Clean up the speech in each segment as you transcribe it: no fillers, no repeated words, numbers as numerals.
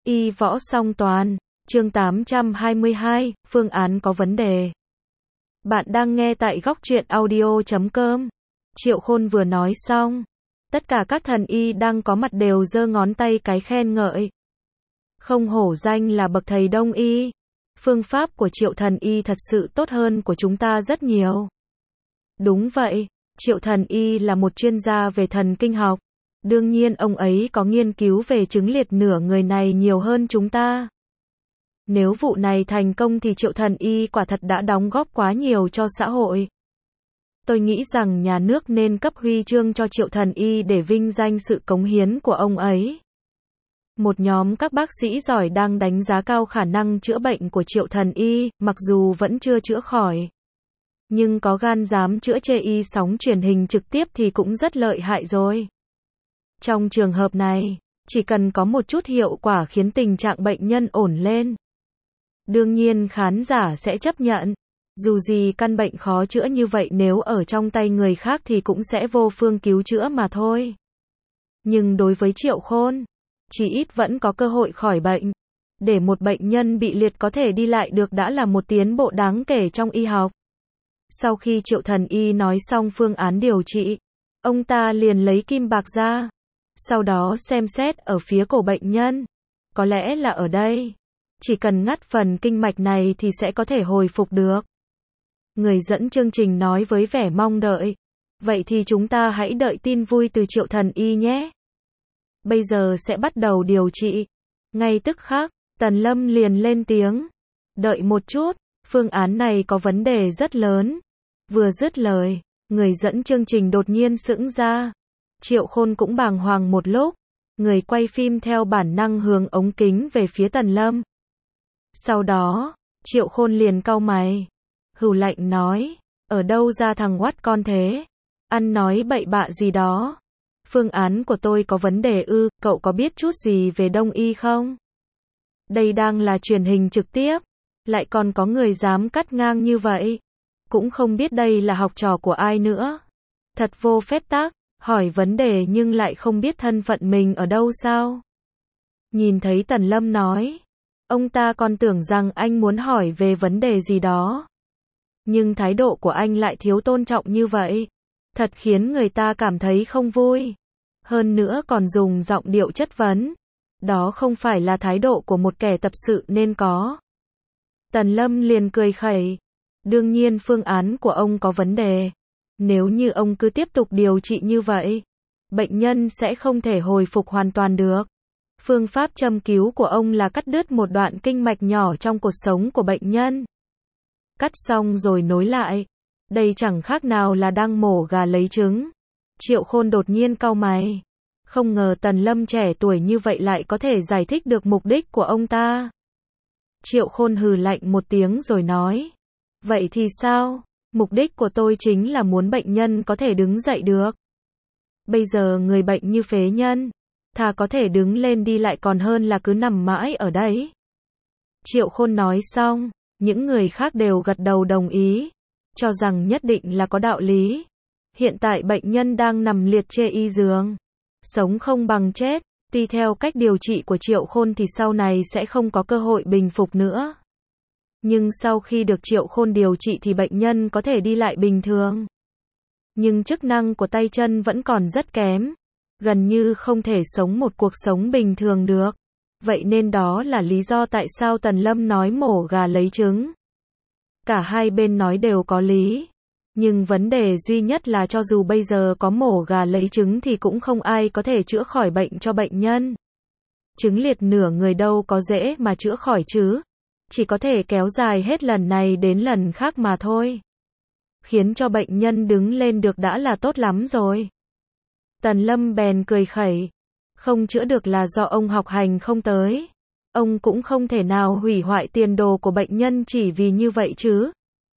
Y võ song toàn, chương 822, phương án có vấn đề. Bạn đang nghe tại góc truyện audio.com. Triệu Khôn vừa nói xong, tất cả các thần y đang có mặt đều giơ ngón tay cái khen ngợi. Không hổ danh là bậc thầy Đông y. Phương pháp của Triệu thần y thật sự tốt hơn của chúng ta rất nhiều. Đúng vậy, Triệu thần y là một chuyên gia về thần kinh học. Đương nhiên ông ấy có nghiên cứu về chứng liệt nửa người này nhiều hơn chúng ta. Nếu vụ này thành công thì Triệu thần y quả thật đã đóng góp quá nhiều cho xã hội. Tôi nghĩ rằng nhà nước nên cấp huy chương cho Triệu thần y để vinh danh sự cống hiến của ông ấy. Một nhóm các bác sĩ giỏi đang đánh giá cao khả năng chữa bệnh của Triệu thần y, mặc dù vẫn chưa chữa khỏi. Nhưng có gan dám chữa chê y sóng truyền hình trực tiếp thì cũng rất lợi hại rồi. Trong trường hợp này, chỉ cần có một chút hiệu quả khiến tình trạng bệnh nhân ổn lên. Đương nhiên khán giả sẽ chấp nhận. Dù gì căn bệnh khó chữa như vậy nếu ở trong tay người khác thì cũng sẽ vô phương cứu chữa mà thôi. Nhưng đối với Triệu Khôn, chỉ ít vẫn có cơ hội khỏi bệnh. Để một bệnh nhân bị liệt có thể đi lại được đã là một tiến bộ đáng kể trong y học. Sau khi Triệu thần y nói xong phương án điều trị, ông ta liền lấy kim bạc ra. Sau đó xem xét ở phía cổ bệnh nhân. Có lẽ là ở đây. Chỉ cần ngắt phần kinh mạch này thì sẽ có thể hồi phục được. Người dẫn chương trình nói với vẻ mong đợi. Vậy thì chúng ta hãy đợi tin vui từ Triệu thần y nhé. Bây giờ sẽ bắt đầu điều trị. Ngay tức khắc, Tần Lâm liền lên tiếng. Đợi một chút, phương án này có vấn đề rất lớn. Vừa dứt lời, người dẫn chương trình đột nhiên sững ra. Triệu Khôn cũng bàng hoàng một lúc. Người quay phim theo bản năng hướng ống kính về phía Tần Lâm. Sau đó, Triệu Khôn liền cau mày. Hừ lạnh nói, ở đâu ra thằng oắt con thế? Ăn nói bậy bạ gì đó. Phương án của tôi có vấn đề ư, cậu có biết chút gì về Đông y không? Đây đang là truyền hình trực tiếp, lại còn có người dám cắt ngang như vậy. Cũng không biết đây là học trò của ai nữa. Thật vô phép tắc, hỏi vấn đề nhưng lại không biết thân phận mình ở đâu sao? Nhìn thấy Tần Lâm nói, ông ta còn tưởng rằng anh muốn hỏi về vấn đề gì đó. Nhưng thái độ của anh lại thiếu tôn trọng như vậy. Thật khiến người ta cảm thấy không vui. Hơn nữa còn dùng giọng điệu chất vấn. Đó không phải là thái độ của một kẻ tập sự nên có. Tần Lâm liền cười khẩy. Đương nhiên phương án của ông có vấn đề. Nếu như ông cứ tiếp tục điều trị như vậy, bệnh nhân sẽ không thể hồi phục hoàn toàn được. Phương pháp châm cứu của ông là cắt đứt một đoạn kinh mạch nhỏ trong cột sống của bệnh nhân. Cắt xong rồi nối lại. Đây chẳng khác nào là đang mổ gà lấy trứng. Triệu Khôn đột nhiên cau mày. Không ngờ Tần Lâm trẻ tuổi như vậy lại có thể giải thích được mục đích của ông ta. Triệu Khôn hừ lạnh một tiếng rồi nói. Vậy thì sao? Mục đích của tôi chính là muốn bệnh nhân có thể đứng dậy được. Bây giờ người bệnh như phế nhân, thà có thể đứng lên đi lại còn hơn là cứ nằm mãi ở đấy. Triệu Khôn nói xong, những người khác đều gật đầu đồng ý, cho rằng nhất định là có đạo lý. Hiện tại bệnh nhân đang nằm liệt trên y giường, sống không bằng chết, tuy theo cách điều trị của Triệu Khôn thì sau này sẽ không có cơ hội bình phục nữa. Nhưng sau khi được Triệu Khôn điều trị thì bệnh nhân có thể đi lại bình thường. Nhưng chức năng của tay chân vẫn còn rất kém, gần như không thể sống một cuộc sống bình thường được. Vậy nên đó là lý do tại sao Tần Lâm nói mổ gà lấy trứng. Cả hai bên nói đều có lý. Nhưng vấn đề duy nhất là cho dù bây giờ có mổ gà lấy trứng thì cũng không ai có thể chữa khỏi bệnh cho bệnh nhân. Chứng liệt nửa người đâu có dễ mà chữa khỏi chứ. Chỉ có thể kéo dài hết lần này đến lần khác mà thôi. Khiến cho bệnh nhân đứng lên được đã là tốt lắm rồi. Tần Lâm bèn cười khẩy. Không chữa được là do ông học hành không tới. Ông cũng không thể nào hủy hoại tiền đồ của bệnh nhân chỉ vì như vậy chứ.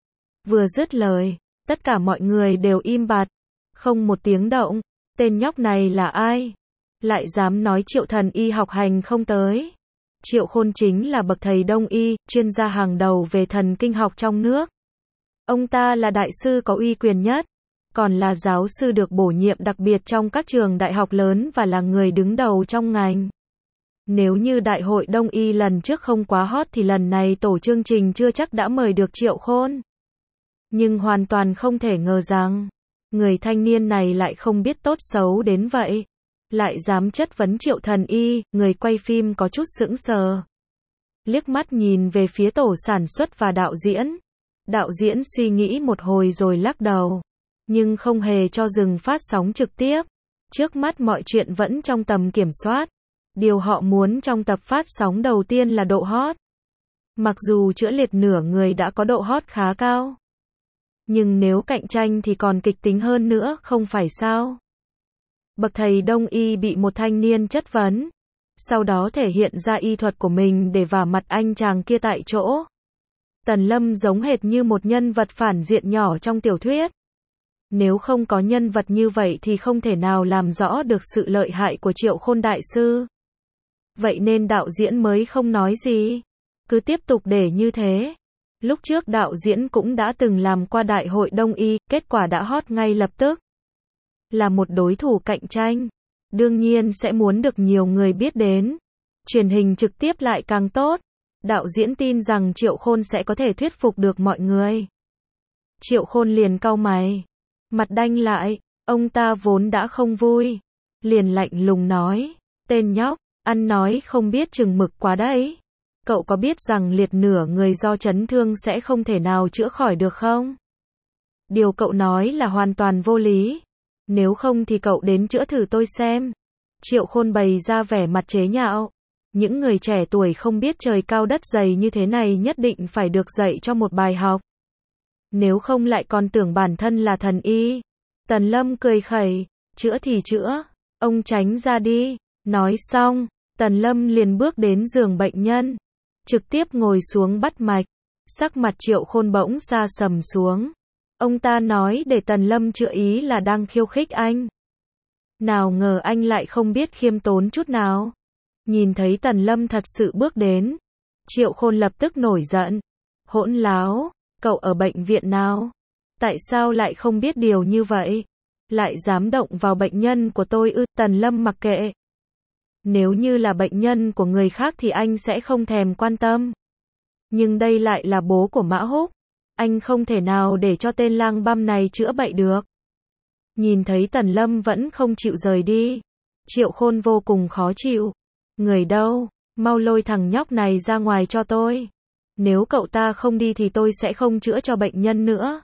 Vừa dứt lời, tất cả mọi người đều im bặt. Không một tiếng động. Tên nhóc này là ai? Lại dám nói Triệu thần y học hành không tới. Triệu Khôn chính là bậc thầy Đông y, chuyên gia hàng đầu về thần kinh học trong nước. Ông ta là đại sư có uy quyền nhất, còn là giáo sư được bổ nhiệm đặc biệt trong các trường đại học lớn và là người đứng đầu trong ngành. Nếu như đại hội Đông Y lần trước không quá hot thì lần này tổ chương trình chưa chắc đã mời được Triệu Khôn. Nhưng hoàn toàn không thể ngờ rằng, người thanh niên này lại không biết tốt xấu đến vậy. Lại dám chất vấn Triệu Thần Y, người quay phim có chút sững sờ. Liếc mắt nhìn về phía tổ sản xuất và đạo diễn. Đạo diễn suy nghĩ một hồi rồi lắc đầu. Nhưng không hề cho dừng phát sóng trực tiếp. Trước mắt mọi chuyện vẫn trong tầm kiểm soát. Điều họ muốn trong tập phát sóng đầu tiên là độ hot. Mặc dù chữa liệt nửa người đã có độ hot khá cao. Nhưng nếu cạnh tranh thì còn kịch tính hơn nữa, không phải sao? Bậc thầy Đông Y bị một thanh niên chất vấn. Sau đó thể hiện ra y thuật của mình để vả mặt anh chàng kia tại chỗ. Tần Lâm giống hệt như một nhân vật phản diện nhỏ trong tiểu thuyết. Nếu không có nhân vật như vậy thì không thể nào làm rõ được sự lợi hại của Triệu Khôn đại sư. Vậy nên đạo diễn mới không nói gì. Cứ tiếp tục để như thế. Lúc trước đạo diễn cũng đã từng làm qua đại hội Đông Y, kết quả đã hot ngay lập tức. Là một đối thủ cạnh tranh. Đương nhiên sẽ muốn được nhiều người biết đến. Truyền hình trực tiếp lại càng tốt. Đạo diễn tin rằng Triệu Khôn sẽ có thể thuyết phục được mọi người. Triệu Khôn liền cau mày. Mặt đanh lại, ông ta vốn đã không vui. Liền lạnh lùng nói, tên nhóc, ăn nói không biết chừng mực quá đấy. Cậu có biết rằng liệt nửa người do chấn thương sẽ không thể nào chữa khỏi được không? Điều cậu nói là hoàn toàn vô lý. Nếu không thì cậu đến chữa thử tôi xem. Triệu Khôn bày ra vẻ mặt chế nhạo. Những người trẻ tuổi không biết trời cao đất dày như thế này nhất định phải được dạy cho một bài học. Nếu không lại còn tưởng bản thân là thần y. Tần Lâm cười khẩy, chữa thì chữa, ông tránh ra đi. Nói xong, Tần Lâm liền bước đến giường bệnh nhân, trực tiếp ngồi xuống bắt mạch. Sắc mặt Triệu Khôn bỗng sa sầm xuống. Ông ta nói để Tần Lâm chữa ý là đang khiêu khích anh. Nào ngờ anh lại không biết khiêm tốn chút nào. Nhìn thấy Tần Lâm thật sự bước đến, Triệu Khôn lập tức nổi giận. Hỗn láo, cậu ở bệnh viện nào? Tại sao lại không biết điều như vậy? Lại dám động vào bệnh nhân của tôi ư? Tần Lâm mặc kệ. Nếu như là bệnh nhân của người khác thì anh sẽ không thèm quan tâm. Nhưng đây lại là bố của Mã Húc. Anh không thể nào để cho tên lang băm này chữa bệnh được. Nhìn thấy Tần Lâm vẫn không chịu rời đi. Triệu Khôn vô cùng khó chịu. Người đâu? Mau lôi thằng nhóc này ra ngoài cho tôi. Nếu cậu ta không đi thì tôi sẽ không chữa cho bệnh nhân nữa.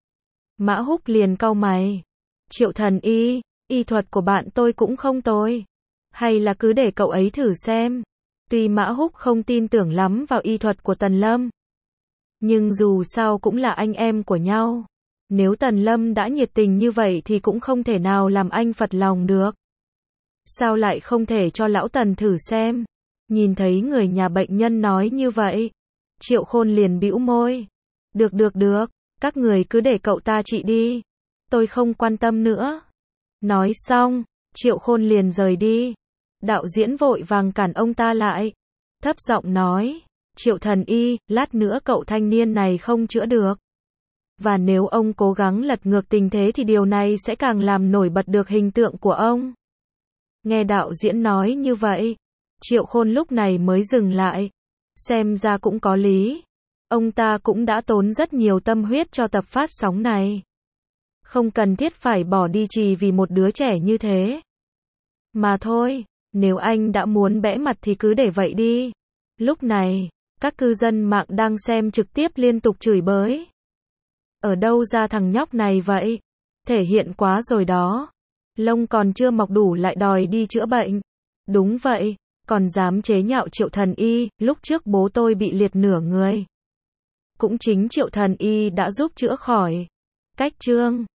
Mã Húc liền cau mày. Triệu Thần Y, y thuật của bạn tôi cũng không tồi. Hay là cứ để cậu ấy thử xem. Tuy Mã Húc không tin tưởng lắm vào y thuật của Tần Lâm. Nhưng dù sao cũng là anh em của nhau. Nếu Tần Lâm đã nhiệt tình như vậy thì cũng không thể nào làm anh phật lòng được. Sao lại không thể cho lão Tần thử xem? Nhìn thấy người nhà bệnh nhân nói như vậy, Triệu Khôn liền bĩu môi. Được, các người cứ để cậu ta trị đi. Tôi không quan tâm nữa. Nói xong, Triệu Khôn liền rời đi. Đạo diễn vội vàng cản ông ta lại. Thấp giọng nói, Triệu Thần Y, lát nữa cậu thanh niên này không chữa được. Và nếu ông cố gắng lật ngược tình thế thì điều này sẽ càng làm nổi bật được hình tượng của ông. Nghe đạo diễn nói như vậy, Triệu Khôn lúc này mới dừng lại. Xem ra cũng có lý. Ông ta cũng đã tốn rất nhiều tâm huyết cho tập phát sóng này. Không cần thiết phải bỏ đi chỉ vì một đứa trẻ như thế. Mà thôi, nếu anh đã muốn bẽ mặt thì cứ để vậy đi. Lúc này, các cư dân mạng đang xem trực tiếp liên tục chửi bới. Ở đâu ra thằng nhóc này vậy? Thể hiện quá rồi đó. Lông còn chưa mọc đủ lại đòi đi chữa bệnh. Đúng vậy, còn dám chế nhạo Triệu Thần Y, lúc trước bố tôi bị liệt nửa người. Cũng chính Triệu Thần Y đã giúp chữa khỏi. Cách chương